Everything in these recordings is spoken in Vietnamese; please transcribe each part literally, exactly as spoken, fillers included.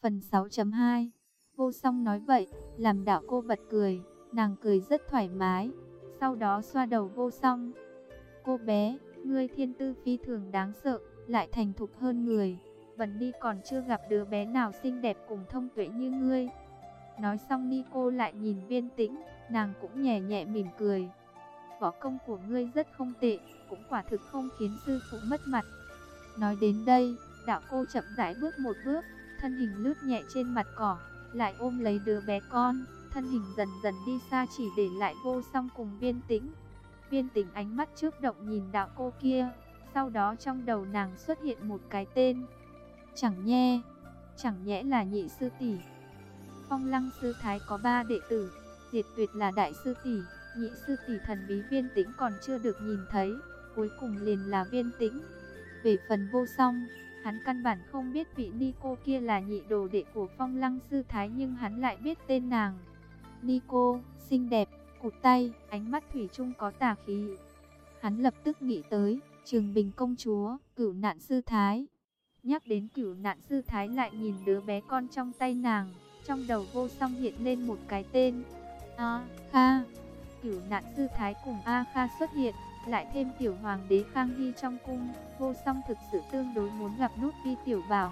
Phần sáu chấm hai. Vô Song nói vậy, làm Đạo Cô bật cười, nàng cười rất thoải mái, sau đó xoa đầu Vô Song. Cô bé, ngươi thiên tư phi thường đáng sợ, lại thành thục hơn người. Vân Ni còn chưa gặp đứa bé nào xinh đẹp cùng thông tuệ như ngươi. Nói xong Nico lại nhìn Viên Tĩnh, nàng cũng nhẹ nhẹ mỉm cười. Võ công của ngươi rất không tệ, cũng quả thực không khiến sư phụ mất mặt. Nói đến đây, Đạo Cô chậm rãi bước một bước, thân hình lướt nhẹ trên mặt cỏ, lại ôm lấy đứa bé con, thân hình dần dần đi xa chỉ để lại Vô Song cùng Viên Tĩnh. Viên Tĩnh ánh mắt chớp động nhìn Đạo Cô kia, sau đó trong đầu nàng xuất hiện một cái tên. Chẳng nhẽ, chẳng nhẽ là Nhị sư tỷ. Phong Lăng sư thái có ba đệ tử, Diệt Tuyệt là đại sư tỷ, Nhị sư tỷ thần bí Viên Tĩnh còn chưa được nhìn thấy, cuối cùng liền là Viên Tĩnh. Về phần Vô Song, hắn căn bản không biết vị Nico kia là nhị đồ đệ của Phong Lăng sư thái, nhưng hắn lại biết tên nàng. Nico, xinh đẹp, cụt tay, ánh mắt thủy chung có tà khí. Hắn lập tức nghĩ tới Trường Bình công chúa, Cửu Nạn sư thái. Nhắc đến Cửu Nạn sư thái lại nhìn đứa bé con trong tay nàng, trong đầu Vô Song hiện lên một cái tên. A Kha. Cửu Nạn sư thái cùng A Kha xuất hiện, lại thêm tiểu hoàng đế Khang Hy trong cung, Vô Song thực sự tương đối muốn gặp nút Vi tiểu bảo.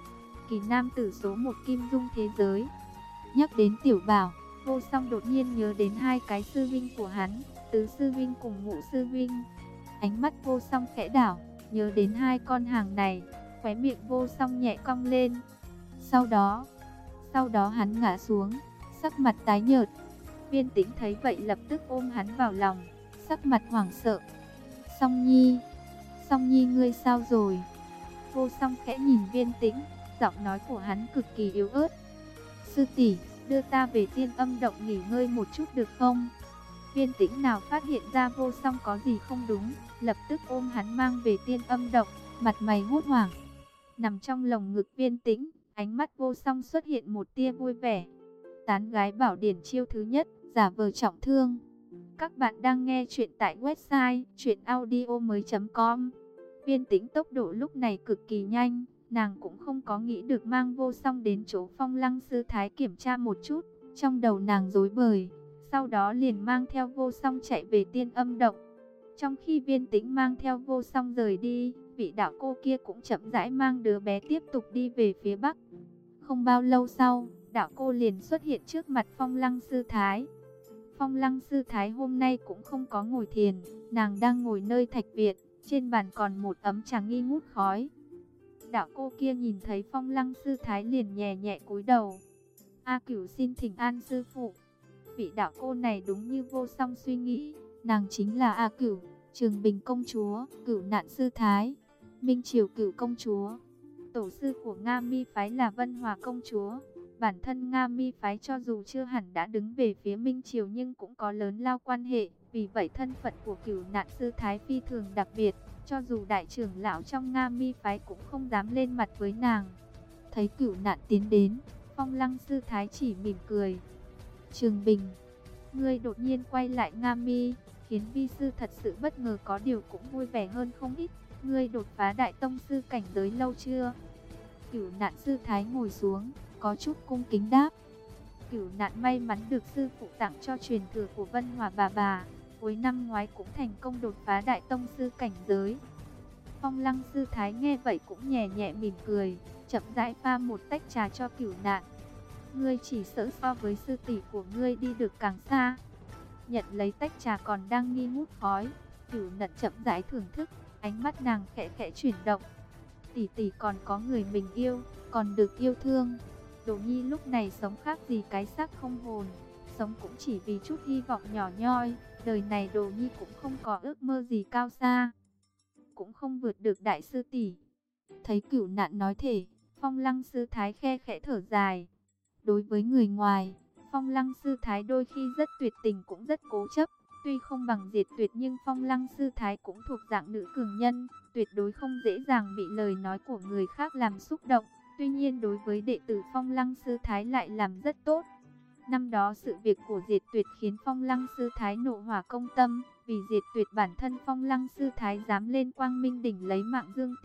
Kỳ nam tử số một kim dung thế giới. Nhắc đến tiểu bảo, Vô Song đột nhiên nhớ đến hai cái sư vinh của hắn, Tứ sư vinh cùng Ngũ sư vinh. Ánh mắt Vô Song khẽ đảo, nhớ đến hai con hàng này, khóe miệng Vô Song nhẹ cong lên. Sau đó, sau đó hắn ngã xuống, sắc mặt tái nhợt. Viên Tĩnh thấy vậy lập tức ôm hắn vào lòng, sắc mặt hoảng sợ. Song Nhi, Song Nhi ngươi sao rồi? Vô Song khẽ nhìn Viên Tĩnh, giọng nói của hắn cực kỳ yếu ớt. Sư tỷ, đưa ta về Tiên Âm động nghỉ ngơi một chút được không? Viên Tĩnh nào phát hiện ra Vô Song có gì không đúng, lập tức ôm hắn mang về Tiên Âm động, mặt mày hốt hoảng. Nằm trong lồng ngực Viên Tĩnh, ánh mắt Vô Song xuất hiện một tia vui vẻ. Tán gái bảo điển chiêu thứ nhất, giả vờ trọng thương. Các bạn đang nghe chuyện tại website truyện audio mới chấm com. Viên Tĩnh tốc độ lúc này cực kỳ nhanh, nàng cũng không có nghĩ được mang Vô Song đến chỗ Phong Lăng sư thái kiểm tra một chút, trong đầu nàng rối bời, sau đó liền mang theo Vô Song chạy về Tiên Âm động. Trong khi Viên Tĩnh mang theo Vô Song rời đi, vị đạo cô kia cũng chậm rãi mang đứa bé tiếp tục đi về phía bắc. Không bao lâu sau, đạo cô liền xuất hiện trước mặt Phong Lăng sư thái. Phong Lăng sư thái hôm nay cũng không có ngồi thiền, nàng đang ngồi nơi thạch viện, trên bàn còn một ấm trà nghi ngút khói. Đạo cô kia nhìn thấy Phong Lăng sư thái liền nhẹ nhẹ cúi đầu. A Cửu xin thỉnh an sư phụ. Vị đạo cô này đúng như Vô Song suy nghĩ, nàng chính là A Cửu, Trường Bình công chúa, Cửu Nạn sư thái, Minh Triều Cửu công chúa. Tổ sư của Nga Mi phái là Vân Hòa công chúa. Bản thân Nga Mi phái cho dù chưa hẳn đã đứng về phía Minh Triều nhưng cũng có lớn lao quan hệ, vì vậy thân phận của Cửu Nạn sư thái phi thường đặc biệt, cho dù đại trưởng lão trong Nga Mi phái cũng không dám lên mặt với nàng. Thấy Cửu Nạn tiến đến, Phong Lăng sư thái chỉ mỉm cười. Trường Bình, ngươi đột nhiên quay lại Nga Mi, khiến vi sư thật sự bất ngờ, có điều cũng vui vẻ hơn không ít. Ngươi đột phá đại tông sư cảnh giới lâu chưa? Cửu Nạn sư thái ngồi xuống, có chút cung kính đáp. Cửu Nạn may mắn được sư phụ tặng cho truyền thừa của Vân Hòa bà bà, cuối năm ngoái cũng thành công đột phá đại tông sư cảnh giới. Phong Lăng sư thái nghe vậy cũng nhẹ nhẹ mỉm cười, chậm rãi pha một tách trà cho Cửu Nạn. Ngươi chỉ sợ so với sư tỷ của ngươi đi được càng xa. Nhận lấy tách trà còn đang nghi ngút khói, Cửu Nạn chậm rãi thưởng thức, ánh mắt nàng khẽ khẽ chuyển động. Tỷ tỷ còn có người mình yêu, còn được yêu thương. Đồ Nhi lúc này sống khác gì cái xác không hồn, sống cũng chỉ vì chút hy vọng nhỏ nhoi. Đời này Đồ Nhi cũng không có ước mơ gì cao xa, cũng không vượt được đại sư tỷ. Thấy Cửu Nạn nói thể, Phong Lăng sư thái khe khẽ thở dài. Đối với người ngoài, Phong Lăng sư thái đôi khi rất tuyệt tình cũng rất cố chấp. Tuy không bằng Diệt Tuyệt nhưng Phong Lăng sư thái cũng thuộc dạng nữ cường nhân, tuyệt đối không dễ dàng bị lời nói của người khác làm xúc động. Tuy nhiên đối với đệ tử Phong Lăng sư thái lại làm rất tốt. Năm đó sự việc của Diệt Tuyệt khiến Phong Lăng sư thái nộ hỏa công tâm, vì Diệt Tuyệt bản thân Phong Lăng sư thái dám lên Quang Minh đỉnh lấy mạng Dương Tiêu,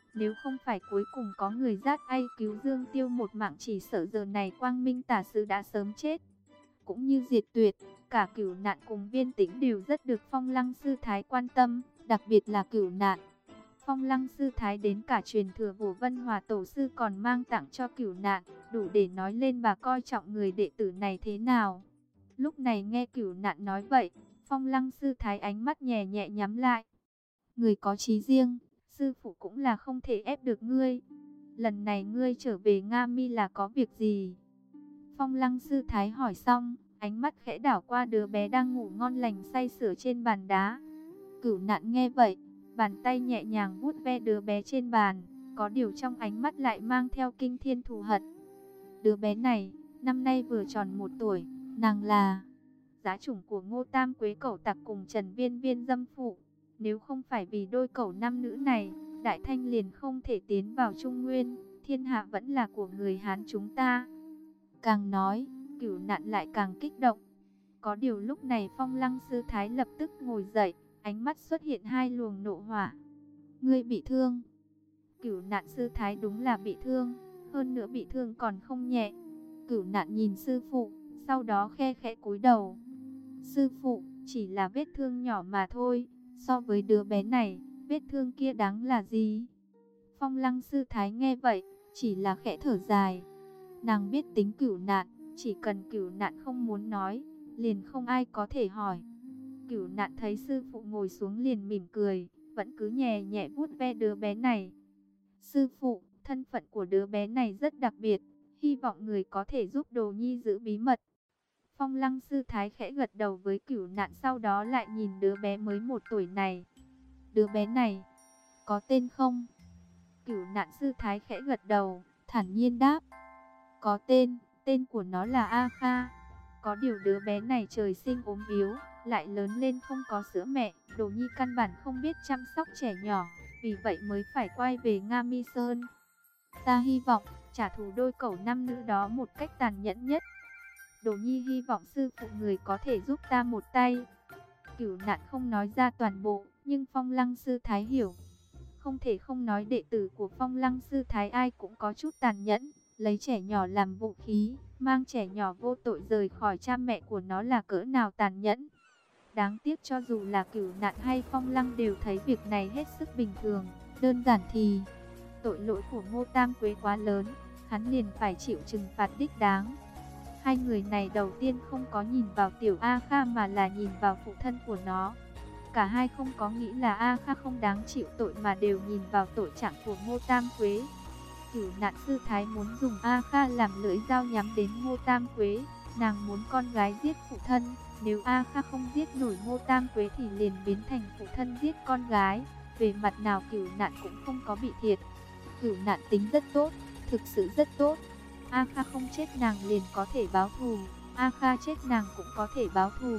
Nếu không phải cuối cùng có người dắt ai cứu Dương Tiêu một mạng, chỉ sợ giờ này Quang Minh tả sứ đã sớm chết. Cũng như Diệt Tuyệt, cả Cửu Nạn cùng Viên Tĩnh đều rất được Phong Lăng sư thái quan tâm, đặc biệt là Cửu Nạn. Phong Lăng sư thái đến cả truyền thừa Vũ Vân Hòa tổ sư còn mang tặng cho Cửu Nạn, đủ để nói lên bà coi trọng người đệ tử này thế nào. Lúc này nghe Cửu Nạn nói vậy, Phong Lăng sư thái ánh mắt nhẹ nhẹ nhắm lại. Người có chí riêng, sư phụ cũng là không thể ép được ngươi. Lần này ngươi trở về Nga Mi là có việc gì? Phong Lăng sư thái hỏi xong, ánh mắt khẽ đảo qua đứa bé đang ngủ ngon lành say sưa trên bàn đá. Cửu Nạn nghe vậy, bàn tay nhẹ nhàng vuốt ve đứa bé trên bàn, có điều trong ánh mắt lại mang theo kinh thiên thù hận. Đứa bé này, năm nay vừa tròn một tuổi, nàng là giá chủng của Ngô Tam Quế cẩu tặc cùng Trần Viên Viên dâm phụ. Nếu không phải vì đôi cẩu nam nữ này, Đại Thanh liền không thể tiến vào Trung Nguyên, thiên hạ vẫn là của người Hán chúng ta. Càng nói, Cửu Nạn lại càng kích động. Có điều lúc này Phong Lăng sư thái lập tức ngồi dậy, ánh mắt xuất hiện hai luồng nộ hỏa. Ngươi bị thương? Cửu Nạn sư thái đúng là bị thương, hơn nữa bị thương còn không nhẹ. Cửu Nạn nhìn sư phụ, sau đó khe khẽ cúi đầu. Sư phụ, chỉ là vết thương nhỏ mà thôi, so với đứa bé này, vết thương kia đáng là gì? Phong Lăng sư thái nghe vậy, chỉ là khẽ thở dài. Nàng biết tính Cửu Nạn, chỉ cần Cửu Nạn không muốn nói, liền không ai có thể hỏi. Cửu Nạn thấy sư phụ ngồi xuống liền mỉm cười, vẫn cứ nhẹ nhẹ vuốt ve đứa bé này. Sư phụ, thân phận của đứa bé này rất đặc biệt, hy vọng người có thể giúp Đồ Nhi giữ bí mật. Phong Lăng sư thái khẽ gật đầu với Cửu Nạn, sau đó lại nhìn đứa bé mới một tuổi này. Đứa bé này, có tên không? Cửu Nạn sư thái khẽ gật đầu, thản nhiên đáp. Có tên, tên của nó là A Kha. Có điều đứa bé này trời sinh ốm yếu, lại lớn lên không có sữa mẹ, Đồ Nhi căn bản không biết chăm sóc trẻ nhỏ, vì vậy mới phải quay về Nga Mi Sơn. Ta hy vọng trả thù đôi cẩu nam nữ đó một cách tàn nhẫn nhất. Đồ Nhi hy vọng sư phụ người có thể giúp ta một tay. Cửu Nạn không nói ra toàn bộ, nhưng Phong Lăng sư thái hiểu. Không thể không nói đệ tử của Phong Lăng sư thái ai cũng có chút tàn nhẫn, lấy trẻ nhỏ làm vũ khí, mang trẻ nhỏ vô tội rời khỏi cha mẹ của nó là cỡ nào tàn nhẫn. Đáng tiếc cho dù là Cửu Nạn hay Phong Lăng đều thấy việc này hết sức bình thường. Đơn giản thì, tội lỗi của Ngô Tam Quế quá lớn, hắn liền phải chịu trừng phạt đích đáng. Hai người này đầu tiên không có nhìn vào tiểu A Kha mà là nhìn vào phụ thân của nó. Cả hai không có nghĩ là A Kha không đáng chịu tội mà đều nhìn vào tội trạng của Ngô Tam Quế. Cửu Nạn sư thái muốn dùng A Kha làm lưỡi dao nhắm đến Ngô Tam Quế. Nàng muốn con gái giết phụ thân, nếu A Kha không giết nổi Ngô Tam Quế thì liền biến thành phụ thân giết con gái. Về mặt nào Cửu Nạn cũng không có bị thiệt. Cửu Nạn tính rất tốt, thực sự rất tốt. A Kha không chết nàng liền có thể báo thù, A Kha chết nàng cũng có thể báo thù.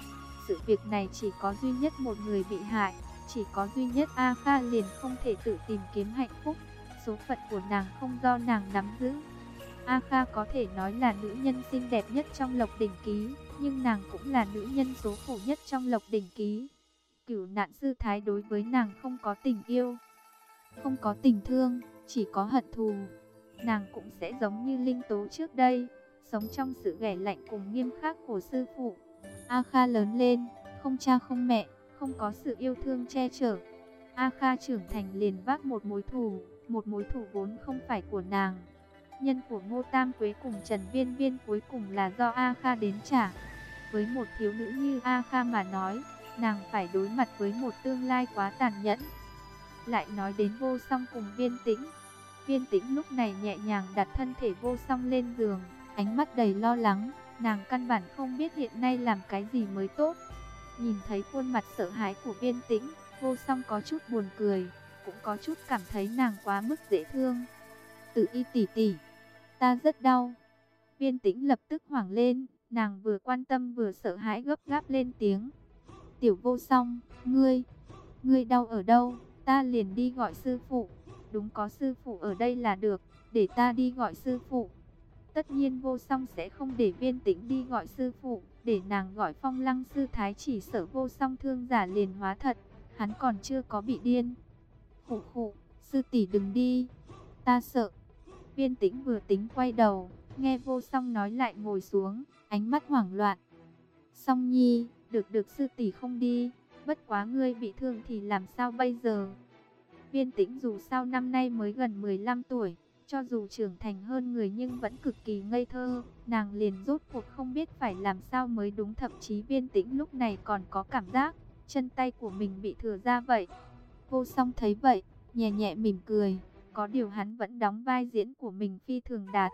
Sự việc này chỉ có duy nhất một người bị hại, chỉ có duy nhất A Kha liền không thể tự tìm kiếm hạnh phúc. Số phận của nàng không do nàng nắm giữ. A Kha có thể nói là nữ nhân xinh đẹp nhất trong Lộc Đỉnh Ký, nhưng nàng cũng là nữ nhân số khổ nhất trong Lộc Đỉnh Ký. Cửu Nạn sư thái đối với nàng không có tình yêu, không có tình thương, chỉ có hận thù. Nàng cũng sẽ giống như Linh Tố trước đây, sống trong sự ghẻ lạnh cùng nghiêm khắc của sư phụ. A Kha lớn lên, không cha không mẹ, không có sự yêu thương che chở. A Kha trưởng thành liền vác một mối thù, một mối thù vốn không phải của nàng. Nhân của Ngô Tam Quế cùng Trần Viên Viên cuối cùng là do A Kha đến trả. Với một thiếu nữ như A Kha mà nói, nàng phải đối mặt với một tương lai quá tàn nhẫn. Lại nói đến Vô Song cùng Viên Tĩnh. Viên Tĩnh lúc này nhẹ nhàng đặt thân thể Vô Song lên giường, ánh mắt đầy lo lắng, nàng căn bản không biết hiện nay làm cái gì mới tốt. Nhìn thấy khuôn mặt sợ hãi của Viên Tĩnh, Vô Song có chút buồn cười, cũng có chút cảm thấy nàng quá mức dễ thương. Tự Y tỷ tỷ, ta rất đau. Viên Tĩnh lập tức hoảng lên, nàng vừa quan tâm vừa sợ hãi gấp gáp lên tiếng. Tiểu Vô Song, ngươi, ngươi đau ở đâu? Ta liền đi gọi sư phụ. Đúng, có sư phụ ở đây là được, để ta đi gọi sư phụ. Tất nhiên Vô Song sẽ không để Viên Tĩnh đi gọi sư phụ, để nàng gọi Phong Lăng sư thái, chỉ sợ Vô Song thương giả liền hóa thật, hắn còn chưa có bị điên. Khụ khụ, Sư tỷ đừng đi, ta sợ. Viên Tĩnh vừa tính quay đầu, nghe Vô Song nói lại ngồi xuống, ánh mắt hoảng loạn. Song Nhi, được được sư tỷ không đi, bất quá ngươi bị thương thì làm sao bây giờ? Viên Tĩnh dù sao năm nay mới gần mười lăm tuổi, cho dù trưởng thành hơn người nhưng vẫn cực kỳ ngây thơ, nàng liền rốt cuộc không biết phải làm sao mới đúng, thậm chí Viên Tĩnh lúc này còn có cảm giác chân tay của mình bị thừa ra vậy. Vô Song thấy vậy, nhẹ nhẹ mỉm cười, có điều hắn vẫn đóng vai diễn của mình phi thường đạt.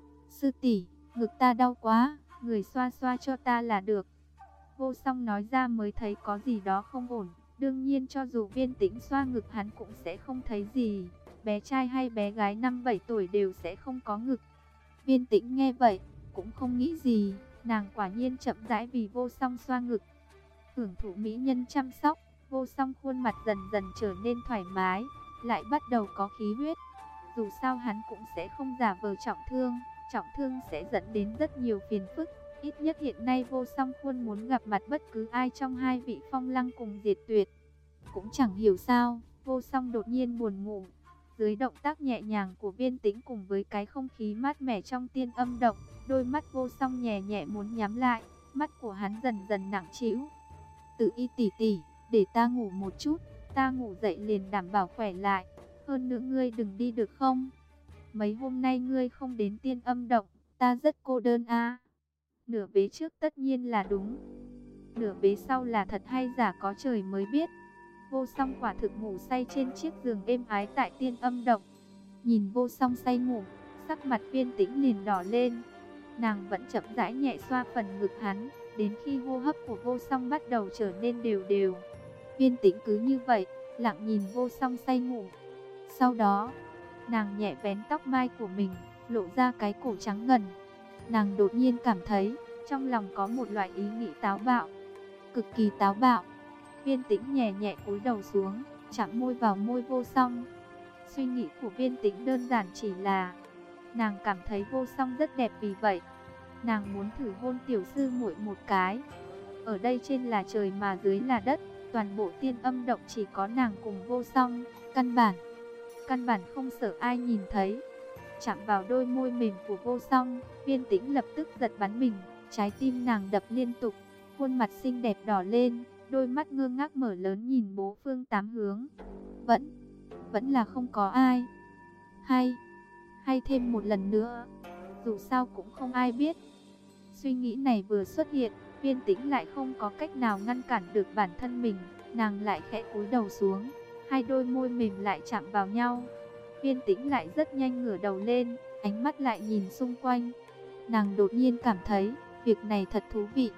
Sư tỷ, ngực ta đau quá, người xoa xoa cho ta là được. Vô Song nói ra mới thấy có gì đó không ổn. Đương nhiên cho dù Viên Tĩnh xoa ngực hắn cũng sẽ không thấy gì. Bé trai hay bé gái năm bảy tuổi đều sẽ không có ngực. Viên Tĩnh nghe vậy, cũng không nghĩ gì. Nàng quả nhiên chậm rãi vì Vô Song xoa ngực. Hưởng thụ mỹ nhân chăm sóc, Vô Song khuôn mặt dần dần trở nên thoải mái, lại bắt đầu có khí huyết. Dù sao hắn cũng sẽ không giả vờ trọng thương. Trọng thương sẽ dẫn đến rất nhiều phiền phức. Ít nhất hiện nay Vô Song Khuôn muốn gặp mặt bất cứ ai trong hai vị Phong Lăng cùng Diệt Tuyệt. Cũng chẳng hiểu sao, Vô Song đột nhiên buồn ngủ. Dưới động tác nhẹ nhàng của Viên Tĩnh cùng với cái không khí mát mẻ trong Tiên Âm Động, đôi mắt Vô Song nhẹ nhẹ muốn nhắm lại, mắt của hắn dần dần nặng trĩu. Tự Y tỷ tỷ, để ta ngủ một chút, ta ngủ dậy liền đảm bảo khỏe lại. Hơn nữa ngươi đừng đi được không? Mấy hôm nay ngươi không đến Tiên Âm Động, ta rất cô đơn a. Nửa vế trước tất nhiên là đúng, nửa vế sau là thật hay giả có trời mới biết. Vô Song quả thực ngủ say trên chiếc giường êm ái tại Tiên Âm Động. Nhìn Vô Song say ngủ, sắc mặt Viên Tĩnh liền đỏ lên. Nàng vẫn chậm rãi nhẹ xoa phần ngực hắn, đến khi hô hấp của Vô Song bắt đầu trở nên đều đều. Viên Tĩnh cứ như vậy, lặng nhìn Vô Song say ngủ. Sau đó, nàng nhẹ vén tóc mai của mình, lộ ra cái cổ trắng ngần. Nàng đột nhiên cảm thấy, trong lòng có một loại ý nghĩ táo bạo, cực kỳ táo bạo. Viên Tĩnh nhẹ nhẹ cúi đầu xuống, chạm môi vào môi Vô Song. Suy nghĩ của Viên Tĩnh đơn giản chỉ là, nàng cảm thấy Vô Song rất đẹp, vì vậy nàng muốn thử hôn tiểu sư muội một cái. Ở đây trên là trời mà dưới là đất, toàn bộ Tiên Âm Động chỉ có nàng cùng Vô Song, căn bản, căn bản không sợ ai nhìn thấy. Chạm vào đôi môi mềm của Vô Song, Viên Tĩnh lập tức giật bắn mình, trái tim nàng đập liên tục, khuôn mặt xinh đẹp đỏ lên, đôi mắt ngơ ngác mở lớn nhìn bốn phương tám hướng. Vẫn, vẫn là không có ai. Hay, hay thêm một lần nữa, dù sao cũng không ai biết. Suy nghĩ này vừa xuất hiện, Viên Tĩnh lại không có cách nào ngăn cản được bản thân mình, nàng lại khẽ cúi đầu xuống, hai đôi môi mềm lại chạm vào nhau. Viên Tĩnh lại rất nhanh ngửa đầu lên, ánh mắt lại nhìn xung quanh. Nàng đột nhiên cảm thấy, việc này thật thú vị.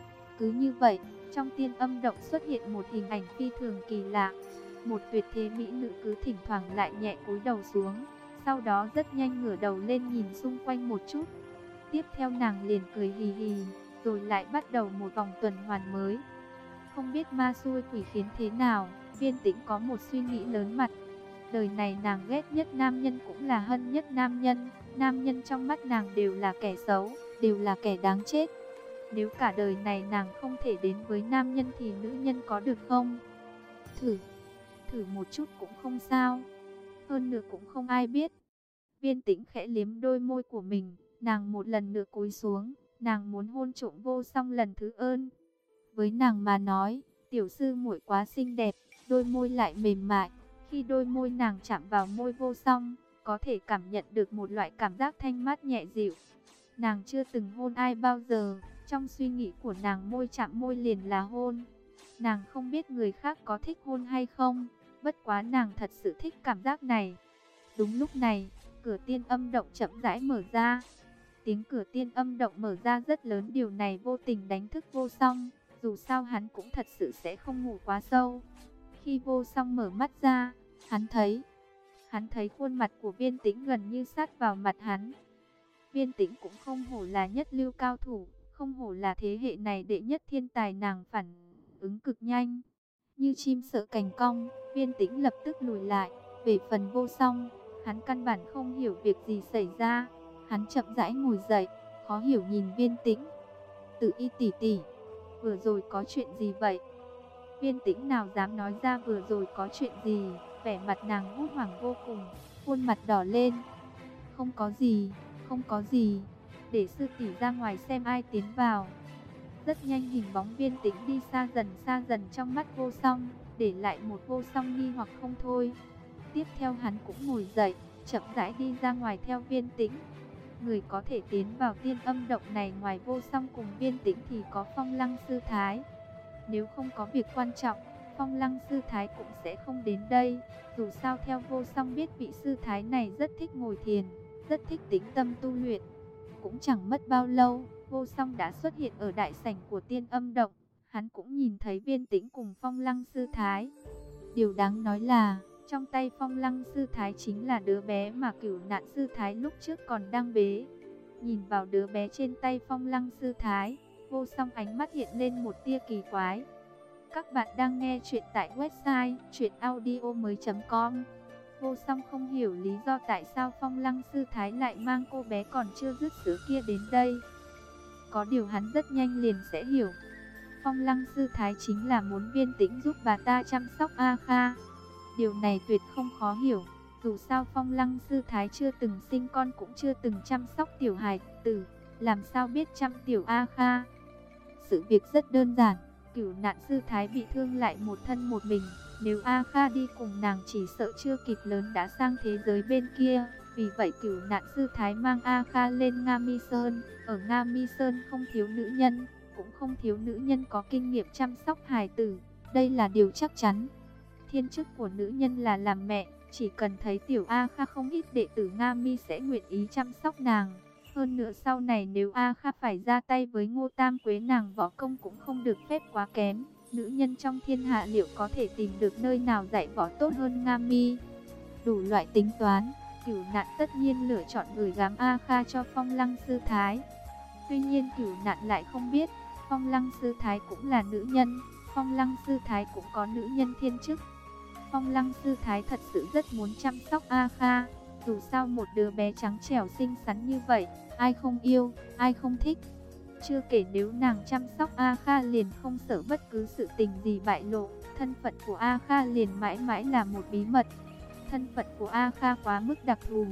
Cứ như vậy, trong Tiên Âm Động xuất hiện một hình ảnh phi thường kỳ lạ. Một tuyệt thế mỹ nữ cứ thỉnh thoảng lại nhẹ cúi đầu xuống, sau đó rất nhanh ngửa đầu lên nhìn xung quanh một chút. Tiếp theo nàng liền cười hì hì, rồi lại bắt đầu một vòng tuần hoàn mới. Không biết ma xui quỷ khiến thế nào, Viên Tĩnh có một suy nghĩ lớn mật. Đời này nàng ghét nhất nam nhân cũng là hận nhất nam nhân. Nam nhân trong mắt nàng đều là kẻ xấu, đều là kẻ đáng chết. Nếu cả đời này nàng không thể đến với nam nhân thì nữ nhân có được không? Thử, thử một chút cũng không sao. Hơn nữa cũng không ai biết. Viên Tĩnh khẽ liếm đôi môi của mình, nàng một lần nữa cúi xuống, nàng muốn hôn trộm Vô Song lần thứ ơn. Với nàng mà nói, tiểu sư muội quá xinh đẹp, đôi môi lại mềm mại. Khi đôi môi nàng chạm vào môi Vô Song, có thể cảm nhận được một loại cảm giác thanh mát nhẹ dịu. Nàng chưa từng hôn ai bao giờ, trong suy nghĩ của nàng môi chạm môi liền là hôn. Nàng không biết người khác có thích hôn hay không, bất quá nàng thật sự thích cảm giác này. Đúng lúc này, cửa Tiên Âm Động chậm rãi mở ra. Tiếng cửa Tiên Âm Động mở ra rất lớn, điều này vô tình đánh thức Vô Song. Dù sao hắn cũng thật sự sẽ không ngủ quá sâu. Khi Vô Song mở mắt ra, hắn thấy, hắn thấy khuôn mặt của Viên Tĩnh gần như sát vào mặt hắn. Viên Tĩnh cũng không hổ là nhất lưu cao thủ, không hổ là thế hệ này đệ nhất thiên tài, nàng phản ứng cực nhanh. Như chim sợ cành cong, Viên Tĩnh lập tức lùi lại. Về phần Vô Song, hắn căn bản không hiểu việc gì xảy ra. Hắn chậm rãi ngồi dậy, khó hiểu nhìn Viên Tĩnh. Tự Y tỷ tỷ, vừa rồi có chuyện gì vậy? Viên Tĩnh nào dám nói ra vừa rồi có chuyện gì. vẻ mặt nàng hốt hoảng vô cùng, khuôn mặt đỏ lên. Không có gì, không có gì, để sư tỷ ra ngoài xem ai tiến vào. Rất nhanh hình bóng Viên Tĩnh đi xa dần xa dần trong mắt Vô Song, để lại một Vô Song nghi hoặc không thôi. Tiếp theo hắn cũng ngồi dậy, chậm rãi đi ra ngoài theo Viên Tĩnh. Người có thể tiến vào Tiên Âm Động này ngoài Vô Song cùng Viên Tĩnh thì có Phong Lăng Sư Thái. Nếu không có việc quan trọng, Phong Lăng Sư Thái cũng sẽ không đến đây. Dù sao theo Vô Song biết vị sư thái này rất thích ngồi thiền, rất thích tĩnh tâm tu luyện. Cũng chẳng mất bao lâu, Vô Song đã xuất hiện ở đại sảnh của Tiên Âm Động. Hắn cũng nhìn thấy Viên Tĩnh cùng Phong Lăng Sư Thái. Điều đáng nói là, trong tay Phong Lăng Sư Thái chính là đứa bé mà Cửu Nạn Sư Thái lúc trước còn đang bế. Nhìn vào đứa bé trên tay Phong Lăng Sư Thái, Vô Song ánh mắt hiện lên một tia kỳ quái. Các bạn đang nghe chuyện tại website truyện audio mới chấm com. Vô Song không hiểu lý do tại sao Phong Lăng Sư Thái lại mang cô bé còn chưa dứt sữa kia đến đây. Có điều hắn rất nhanh liền sẽ hiểu. Phong Lăng Sư Thái chính là muốn Viên Tĩnh giúp bà ta chăm sóc A Kha. Điều này tuyệt không khó hiểu. Dù sao Phong Lăng Sư Thái chưa từng sinh con cũng chưa từng chăm sóc tiểu hài tử, làm sao biết chăm tiểu A Kha. Sự việc rất đơn giản. Cửu Nạn Sư Thái bị thương lại một thân một mình. Nếu A Kha đi cùng nàng chỉ sợ chưa kịp lớn đã sang thế giới bên kia. Vì vậy Cửu Nạn Sư Thái mang A Kha lên Nga Mi Sơn. Ở Nga Mi Sơn không thiếu nữ nhân, cũng không thiếu nữ nhân có kinh nghiệm chăm sóc hài tử. Đây là điều chắc chắn. Thiên chức của nữ nhân là làm mẹ. Chỉ cần thấy tiểu A Kha không ít đệ tử Nga Mi sẽ nguyện ý chăm sóc nàng. Hơn nữa sau này nếu A Kha phải ra tay với Ngô Tam Quế nàng võ công cũng không được phép quá kém. Nữ nhân trong thiên hạ liệu có thể tìm được nơi nào dạy võ tốt hơn Nga Mi? Đủ loại tính toán, Cửu Nạn tất nhiên lựa chọn gửi gắm A Kha cho Phong Lăng Sư Thái. Tuy nhiên Cửu Nạn lại không biết, Phong Lăng Sư Thái cũng là nữ nhân, Phong Lăng Sư Thái cũng có nữ nhân thiên chức. Phong Lăng Sư Thái thật sự rất muốn chăm sóc A Kha. Dù sao một đứa bé trắng trẻo xinh xắn như vậy, ai không yêu, ai không thích. Chưa kể nếu nàng chăm sóc A Kha liền không sợ bất cứ sự tình gì bại lộ, thân phận của A Kha liền mãi mãi là một bí mật. Thân phận của A Kha quá mức đặc thù,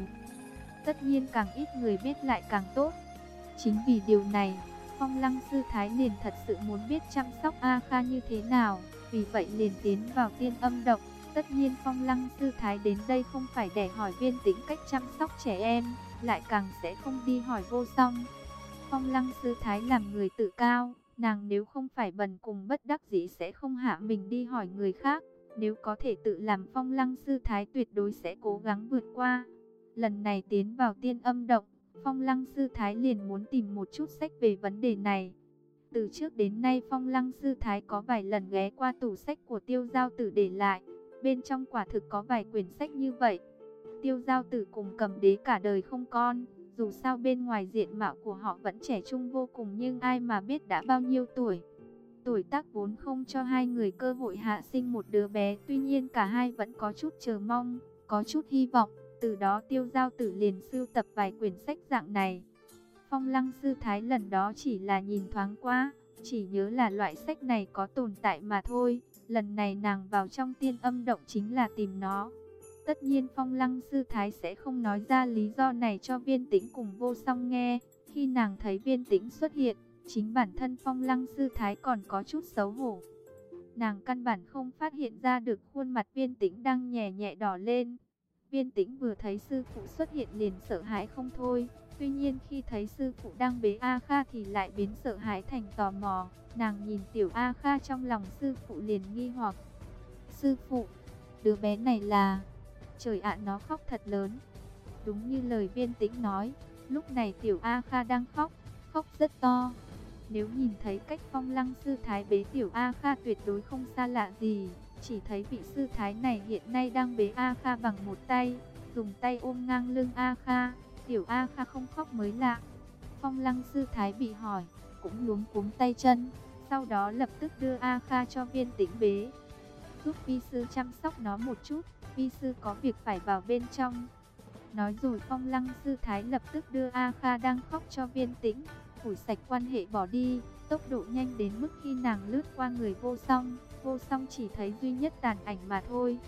tất nhiên càng ít người biết lại càng tốt. Chính vì điều này, Phong Lăng Sư Thái liền thật sự muốn biết chăm sóc A Kha như thế nào, vì vậy liền tiến vào Tiên Âm Động. Tất nhiên Phong Lăng Sư Thái đến đây không phải để hỏi Viên Tĩnh cách chăm sóc trẻ em, lại càng sẽ không đi hỏi Vô Song. Phong Lăng Sư Thái làm người tự cao, nàng nếu không phải bần cùng bất đắc dĩ sẽ không hạ mình đi hỏi người khác. Nếu có thể tự làm Phong Lăng Sư Thái tuyệt đối sẽ cố gắng vượt qua. Lần này tiến vào Tiên Âm Động, Phong Lăng Sư Thái liền muốn tìm một chút sách về vấn đề này. Từ trước đến nay Phong Lăng Sư Thái có vài lần ghé qua tủ sách của Tiêu Giao Tử để lại. Bên trong quả thực có vài quyển sách như vậy. Tiêu Giao Tử cùng Cầm Đế cả đời không con. Dù sao bên ngoài diện mạo của họ vẫn trẻ trung vô cùng, nhưng ai mà biết đã bao nhiêu tuổi. Tuổi tác vốn không cho hai người cơ hội hạ sinh một đứa bé. Tuy nhiên cả hai vẫn có chút chờ mong, có chút hy vọng. Từ đó Tiêu Giao Tử liền sưu tập vài quyển sách dạng này. Phong Lăng Sư Thái lần đó chỉ là nhìn thoáng qua, chỉ nhớ là loại sách này có tồn tại mà thôi. Lần này nàng vào trong Tiên Âm Động chính là tìm nó. Tất nhiên Phong Lăng Sư Thái sẽ không nói ra lý do này cho Viên Tĩnh cùng Vô Song nghe. Khi nàng thấy Viên Tĩnh xuất hiện, chính bản thân Phong Lăng Sư Thái còn có chút xấu hổ. Nàng căn bản không phát hiện ra được khuôn mặt Viên Tĩnh đang nhẹ nhẹ đỏ lên. Viên Tĩnh vừa thấy sư phụ xuất hiện liền sợ hãi không thôi. Tuy nhiên khi thấy sư phụ đang bế A Kha thì lại biến sợ hãi thành tò mò. Nàng nhìn tiểu A Kha trong lòng sư phụ liền nghi hoặc. Sư phụ, đứa bé này là... Trời ạ, nó khóc thật lớn. Đúng như lời Viên Tĩnh nói, lúc này tiểu A Kha đang khóc, khóc rất to. Nếu nhìn thấy cách Phong Lăng Sư Thái bế tiểu A Kha tuyệt đối không xa lạ gì. Chỉ thấy vị sư thái này hiện nay đang bế A Kha bằng một tay, dùng tay ôm ngang lưng A Kha. Tiểu A Kha không khóc mới lạ. Phong Lăng Sư Thái bị hỏi, cũng luống cuống tay chân. Sau đó lập tức đưa A Kha cho Viên Tĩnh bế. Giúp vi sư chăm sóc nó một chút, vi sư có việc phải vào bên trong. Nói rồi Phong Lăng Sư Thái lập tức đưa A Kha đang khóc cho Viên Tĩnh, phủi sạch quan hệ bỏ đi. Tốc độ nhanh đến mức khi nàng lướt qua người Vô Song, Vô Song chỉ thấy duy nhất tàn ảnh mà thôi.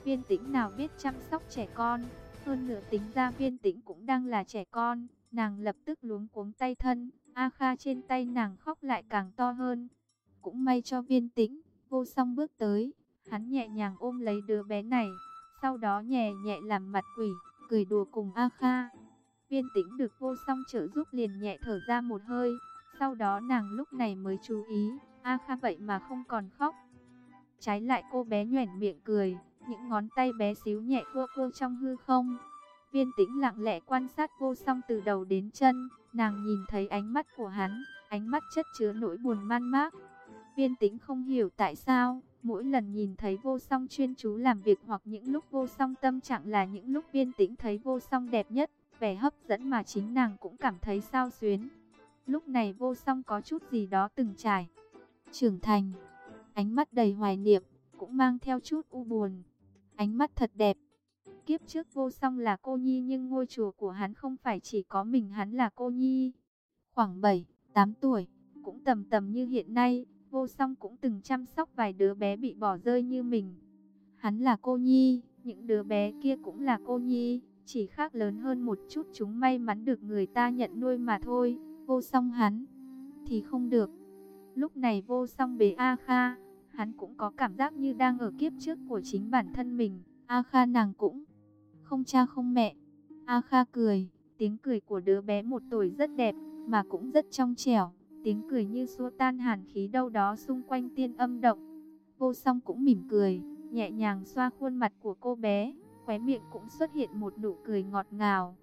Viên Tĩnh nào biết chăm sóc trẻ con, hơn nữa tính ra Viên Tĩnh cũng đang là trẻ con, nàng lập tức luống cuống tay thân, A Kha trên tay nàng khóc lại càng to hơn. Cũng may cho Viên Tĩnh, Vô Song bước tới, hắn nhẹ nhàng ôm lấy đứa bé này, sau đó nhẹ nhẹ làm mặt quỷ, cười đùa cùng A Kha. Viên Tĩnh được Vô Song trợ giúp liền nhẹ thở ra một hơi, sau đó nàng lúc này mới chú ý, A Kha vậy mà không còn khóc. Trái lại cô bé nhoẻn miệng cười, những ngón tay bé xíu nhẹ cua cua trong hư không. Viên Tĩnh lặng lẽ quan sát Vô Song từ đầu đến chân, nàng nhìn thấy ánh mắt của hắn, ánh mắt chất chứa nỗi buồn man mác. Viên Tĩnh không hiểu tại sao, mỗi lần nhìn thấy Vô Song chuyên chú làm việc hoặc những lúc Vô Song tâm trạng là những lúc Viên Tĩnh thấy Vô Song đẹp nhất, vẻ hấp dẫn mà chính nàng cũng cảm thấy xao xuyến. Lúc này Vô Song có chút gì đó từng trải, trưởng thành, ánh mắt đầy hoài niệm, cũng mang theo chút u buồn. Ánh mắt thật đẹp. Kiếp trước Vô Song là cô nhi nhưng ngôi chùa của hắn không phải chỉ có mình hắn là cô nhi. Khoảng bảy, tám tuổi, cũng tầm tầm như hiện nay, Vô Song cũng từng chăm sóc vài đứa bé bị bỏ rơi như mình. Hắn là cô nhi, những đứa bé kia cũng là cô nhi, chỉ khác lớn hơn một chút, chúng may mắn được người ta nhận nuôi mà thôi. Vô Song hắn thì không được. Lúc này Vô Song bế A Kha, hắn cũng có cảm giác như đang ở kiếp trước của chính bản thân mình. A Kha nàng cũng không cha không mẹ. A Kha cười, tiếng cười của đứa bé một tuổi rất đẹp, mà cũng rất trong trẻo, tiếng cười như xua tan hàn khí đâu đó xung quanh tiên âm động. Vô Song cũng mỉm cười, nhẹ nhàng xoa khuôn mặt của cô bé, khóe miệng cũng xuất hiện một nụ cười ngọt ngào.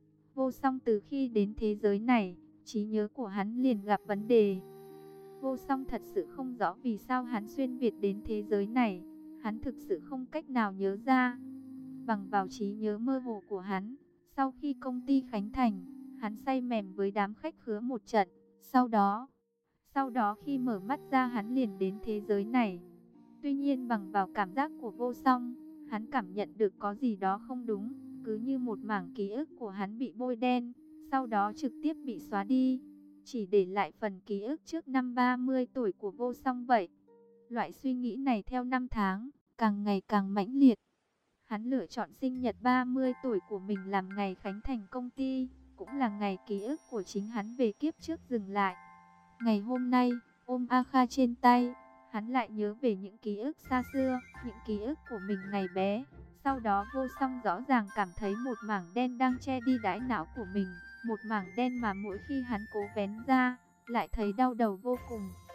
Vô Song từ khi đến thế giới này, trí nhớ của hắn liền gặp vấn đề. Vô Song thật sự không rõ vì sao hắn xuyên Việt đến thế giới này, hắn thực sự không cách nào nhớ ra. Bằng vào trí nhớ mơ hồ của hắn, sau khi công ty khánh thành, hắn say mềm với đám khách khứa một trận, sau đó, sau đó khi mở mắt ra hắn liền đến thế giới này. Tuy nhiên bằng vào cảm giác của Vô Song, hắn cảm nhận được có gì đó không đúng, cứ như một mảng ký ức của hắn bị bôi đen, sau đó trực tiếp bị xóa đi, chỉ để lại phần ký ức trước năm ba mươi tuổi của Vô Song vậy. Loại suy nghĩ này theo năm tháng, càng ngày càng mãnh liệt. Hắn lựa chọn sinh nhật ba mươi tuổi của mình làm ngày khánh thành công ty, cũng là ngày ký ức của chính hắn về kiếp trước dừng lại. Ngày hôm nay, ôm A Kha trên tay, hắn lại nhớ về những ký ức xa xưa, những ký ức của mình ngày bé. Sau đó Vô Song rõ ràng cảm thấy một mảng đen đang che đi đáy não của mình, một mảng đen mà mỗi khi hắn cố vén ra, lại thấy đau đầu vô cùng.